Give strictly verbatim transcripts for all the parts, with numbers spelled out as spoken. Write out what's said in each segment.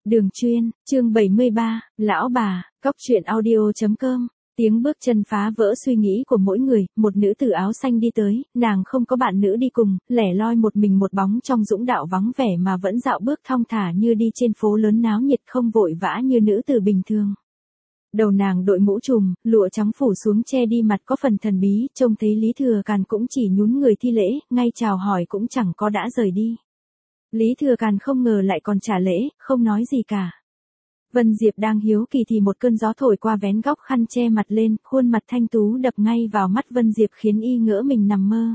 Đường chuyên, chương bảy mươi ba, lão bà, cóc truyện audio chấm com. Tiếng bước chân phá vỡ suy nghĩ của mỗi người, một nữ tử áo xanh đi tới, nàng không có bạn nữ đi cùng, lẻ loi một mình một bóng trong dũng đạo vắng vẻ mà vẫn dạo bước thong thả như đi trên phố lớn náo nhiệt, không vội vã như nữ tử bình thường. Đầu nàng đội mũ trùm, lụa trắng phủ xuống che đi mặt có phần thần bí, trông thấy Lý Thừa Càn cũng chỉ nhún người thi lễ, ngay chào hỏi cũng chẳng có đã rời đi. Lý Thừa Càn không ngờ lại còn trả lễ, không nói gì cả. Vân Diệp đang hiếu kỳ thì một cơn gió thổi qua vén góc khăn che mặt lên, khuôn mặt thanh tú đập ngay vào mắt Vân Diệp khiến y ngỡ mình nằm mơ.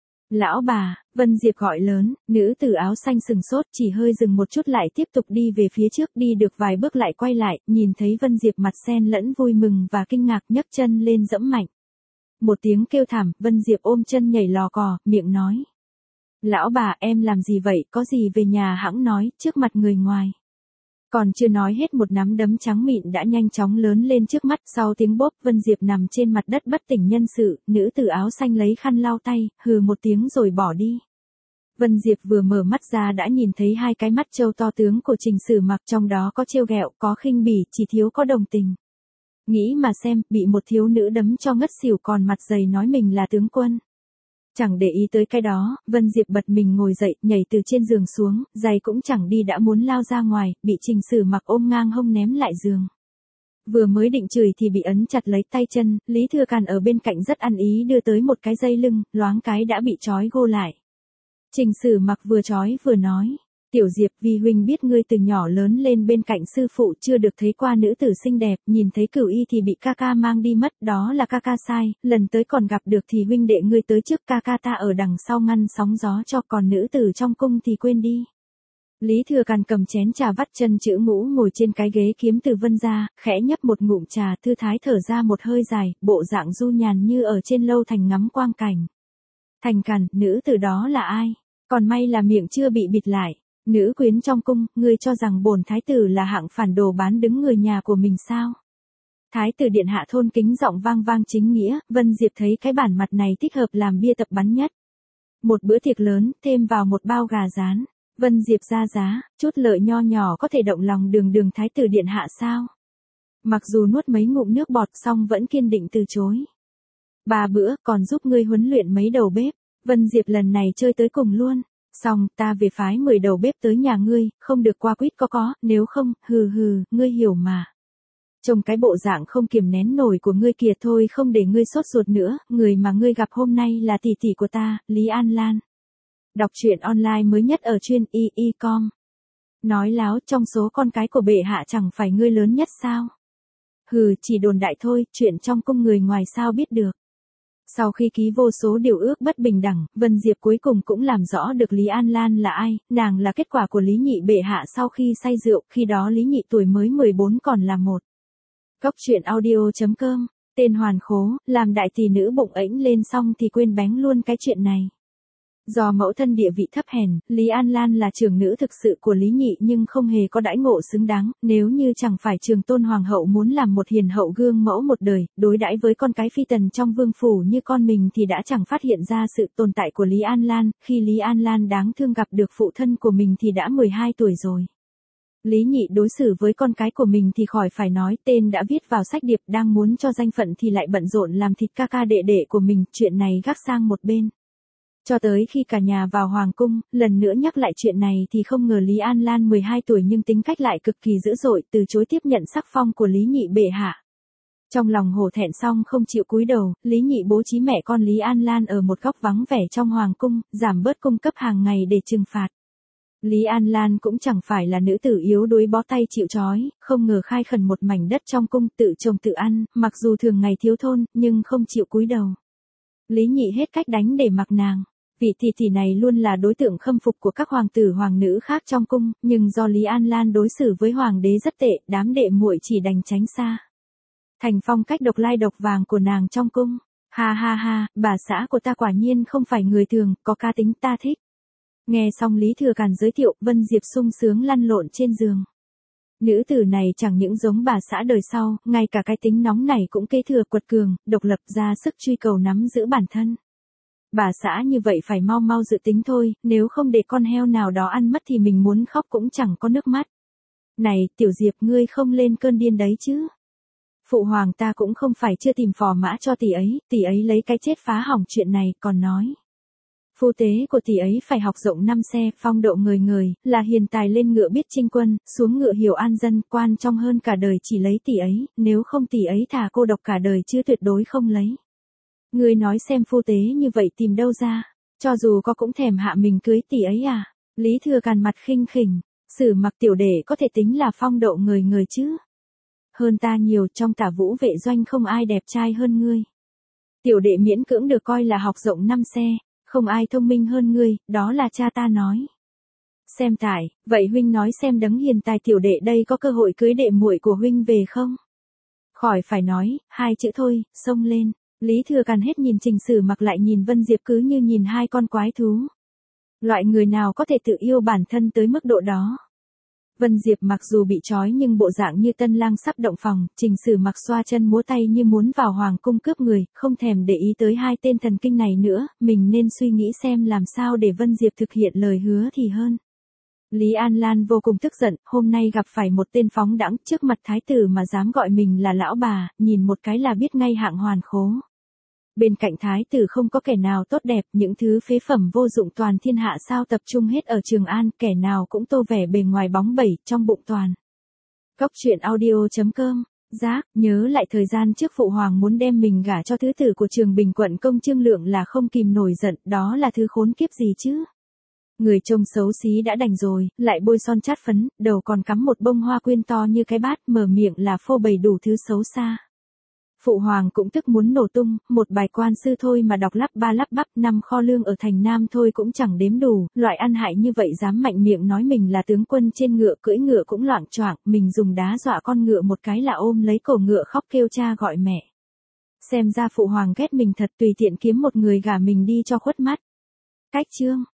Lão bà, Vân Diệp gọi lớn, nữ tử áo xanh sừng sốt chỉ hơi dừng một chút lại tiếp tục đi về phía trước, đi được vài bước lại quay lại, nhìn thấy Vân Diệp mặt xen lẫn vui mừng và kinh ngạc, nhấc chân lên dẫm mạnh. Một tiếng kêu thảm, Vân Diệp ôm chân nhảy lò cò, miệng nói. Lão bà, em làm gì vậy, có gì về nhà hẵng nói, trước mặt người ngoài. Còn chưa nói hết một nắm đấm trắng mịn đã nhanh chóng lớn lên trước mắt, sau tiếng bốp Vân Diệp nằm trên mặt đất bất tỉnh nhân sự, nữ tử áo xanh lấy khăn lau tay, hừ một tiếng rồi bỏ đi. Vân Diệp vừa mở mắt ra đã nhìn thấy hai cái mắt trâu to tướng của Trình Sử Mặc, trong đó có trêu ghẹo, có khinh bỉ, chỉ thiếu có đồng tình. Nghĩ mà xem, bị một thiếu nữ đấm cho ngất xỉu còn mặt dày nói mình là tướng quân. Chẳng để ý tới cái đó, Vân Diệp bật mình ngồi dậy, nhảy từ trên giường xuống, giày cũng chẳng đi đã muốn lao ra ngoài, bị Trình Sử Mặc ôm ngang hông ném lại giường. Vừa mới định chửi thì bị ấn chặt lấy tay chân, Lý Thừa Càn ở bên cạnh rất ăn ý đưa tới một cái dây lưng, loáng cái đã bị trói gô lại. Trình Sử Mặc vừa trói vừa nói. Tiểu Diệp, vì huynh biết ngươi từ nhỏ lớn lên bên cạnh sư phụ chưa được thấy qua nữ tử xinh đẹp, nhìn thấy Cửu Y thì bị ca ca mang đi mất, đó là ca ca sai, lần tới còn gặp được thì huynh đệ ngươi tới trước, ca ca ta ở đằng sau ngăn sóng gió cho, còn nữ tử trong cung thì quên đi. Lý Thừa Càn cầm chén trà vắt chân chữ ngũ ngồi trên cái ghế kiếm từ Vân ra, khẽ nhấp một ngụm trà, thư thái thở ra một hơi dài, bộ dạng du nhàn như ở trên lâu thành ngắm quang cảnh. Thành Càn, nữ tử đó là ai? Còn may là miệng chưa bị bịt lại. Nữ quyến trong cung, ngươi cho rằng bổn thái tử là hạng phản đồ bán đứng người nhà của mình sao? Thái tử điện hạ thôn kính giọng vang vang chính nghĩa, Vân Diệp thấy cái bản mặt này thích hợp làm bia tập bắn nhất. Một bữa tiệc lớn, thêm vào một bao gà rán. Vân Diệp ra giá, chút lợi nho nhỏ có thể động lòng đường đường thái tử điện hạ sao? Mặc dù nuốt mấy ngụm nước bọt xong vẫn kiên định từ chối. Ba bữa, còn giúp ngươi huấn luyện mấy đầu bếp, Vân Diệp lần này chơi tới cùng luôn. Xong, ta về phái mười đầu bếp tới nhà ngươi, không được qua quýt có có, nếu không, hừ hừ, ngươi hiểu mà. Trông cái bộ dạng không kiềm nén nổi của ngươi kìa, thôi không để ngươi sốt ruột nữa, người mà ngươi gặp hôm nay là tỷ tỷ của ta, Lý An Lan. Đọc truyện online mới nhất ở chuyên y y chấm com. Nói láo, trong số con cái của bệ hạ chẳng phải ngươi lớn nhất sao? Hừ, chỉ đồn đại thôi, chuyện trong cung người ngoài sao biết được. Sau khi ký vô số điều ước bất bình đẳng, Vân Diệp cuối cùng cũng làm rõ được Lý An Lan là ai, nàng là kết quả của Lý Nhị bệ hạ sau khi say rượu, khi đó Lý Nhị tuổi mới mười bốn còn là một. Cóc truyện audio chấm com, tên hoàn khố, làm đại tỷ nữ bụng ẫnh lên xong thì quên bánh luôn cái chuyện này. Do mẫu thân địa vị thấp hèn, Lý An Lan là trưởng nữ thực sự của Lý Nhị nhưng không hề có đãi ngộ xứng đáng, nếu như chẳng phải Trường Tôn Hoàng hậu muốn làm một hiền hậu gương mẫu một đời, đối đãi với con cái phi tần trong vương phủ như con mình thì đã chẳng phát hiện ra sự tồn tại của Lý An Lan, khi Lý An Lan đáng thương gặp được phụ thân của mình thì đã mười hai tuổi rồi. Lý Nhị đối xử với con cái của mình thì khỏi phải nói, tên đã viết vào sách điệp, đang muốn cho danh phận thì lại bận rộn làm thịt ca ca đệ đệ của mình, chuyện này gác sang một bên. Cho tới khi cả nhà vào hoàng cung, lần nữa nhắc lại chuyện này thì không ngờ Lý An Lan mười hai tuổi nhưng tính cách lại cực kỳ dữ dội, từ chối tiếp nhận sắc phong của Lý Nhị bệ hạ. Trong lòng hổ thẹn xong không chịu cúi đầu, Lý Nhị bố trí mẹ con Lý An Lan ở một góc vắng vẻ trong hoàng cung, giảm bớt cung cấp hàng ngày để trừng phạt. Lý An Lan cũng chẳng phải là nữ tử yếu đuối bó tay chịu trói, không ngờ khai khẩn một mảnh đất trong cung tự trồng tự ăn, mặc dù thường ngày thiếu thôn, nhưng không chịu cúi đầu. Lý Nhị hết cách đánh để mặc nàng. Vị tỷ tỷ này luôn là đối tượng khâm phục của các hoàng tử hoàng nữ khác trong cung, nhưng do Lý An Lan đối xử với hoàng đế rất tệ, đám đệ muội chỉ đành tránh xa. Thành phong cách độc lai độc vàng của nàng trong cung. Ha ha ha, bà xã của ta quả nhiên không phải người thường, có cá tính ta thích. Nghe xong Lý Thừa Càn giới thiệu, Vân Diệp sung sướng lăn lộn trên giường. Nữ tử này chẳng những giống bà xã đời sau, ngay cả cái tính nóng này cũng kế thừa, quật cường, độc lập, ra sức truy cầu nắm giữ bản thân. Bà xã như vậy phải mau mau dự tính thôi, nếu không để con heo nào đó ăn mất thì mình muốn khóc cũng chẳng có nước mắt. Này, Tiểu Diệp ngươi không lên cơn điên đấy chứ. Phụ hoàng ta cũng không phải chưa tìm phò mã cho tỷ ấy, tỷ ấy lấy cái chết phá hỏng chuyện này, còn nói. Phu tế của tỷ ấy phải học rộng năm xe, phong độ người người, là hiền tài lên ngựa biết chinh quân, xuống ngựa hiểu an dân, quan trọng hơn cả đời chỉ lấy tỷ ấy, nếu không tỷ ấy thà cô độc cả đời chứ tuyệt đối không lấy. Ngươi nói xem phu tế như vậy tìm đâu ra, cho dù có cũng thèm hạ mình cưới tỷ ấy à. Lý Thừa Càn mặt khinh khỉnh, Sử Mặc tiểu đệ có thể tính là phong độ người người chứ. Hơn ta nhiều, trong Tả Vũ vệ doanh không ai đẹp trai hơn ngươi. Tiểu đệ miễn cưỡng được coi là học rộng năm xe, không ai thông minh hơn ngươi, đó là cha ta nói. Xem tại, vậy huynh nói xem đấng hiền tài tiểu đệ đây có cơ hội cưới đệ muội của huynh về không? Khỏi phải nói, hai chữ thôi, xông lên. Lý Thừa Càn hết nhìn Trình Sử Mặc lại nhìn Vân Diệp cứ như nhìn hai con quái thú. Loại người nào có thể tự yêu bản thân tới mức độ đó? Vân Diệp mặc dù bị trói nhưng bộ dạng như tân lang sắp động phòng, Trình Sử Mặc xoa chân múa tay như muốn vào hoàng cung cướp người, không thèm để ý tới hai tên thần kinh này nữa, mình nên suy nghĩ xem làm sao để Vân Diệp thực hiện lời hứa thì hơn. Lý An Lan vô cùng tức giận, hôm nay gặp phải một tên phóng đãng trước mặt thái tử mà dám gọi mình là lão bà, nhìn một cái là biết ngay hạng hoàn khố. Bên cạnh thái tử không có kẻ nào tốt đẹp, những thứ phế phẩm vô dụng toàn thiên hạ sao tập trung hết ở Trường An, kẻ nào cũng tô vẻ bề ngoài bóng bẩy, trong bụng toàn. Cốc truyện audio chấm com, giác, nhớ lại thời gian trước phụ hoàng muốn đem mình gả cho thứ tử của Trường Bình quận công Trương Lượng là không kìm nổi giận, đó là thứ khốn kiếp gì chứ. Người trông xấu xí đã đành rồi, lại bôi son chát phấn, đầu còn cắm một bông hoa quyên to như cái bát, mở miệng là phô bày đủ thứ xấu xa. Phụ hoàng cũng tức muốn nổ tung, một bài quan sư thôi mà đọc lắp ba lắp bắp, năm kho lương ở thành Nam thôi cũng chẳng đếm đủ, loại ăn hại như vậy dám mạnh miệng nói mình là tướng quân trên ngựa, cưỡi ngựa cũng loạng choạng, mình dùng đá dọa con ngựa một cái là ôm lấy cổ ngựa khóc kêu cha gọi mẹ. Xem ra phụ hoàng ghét mình thật, tùy tiện kiếm một người gả mình đi cho khuất mắt. Cách chương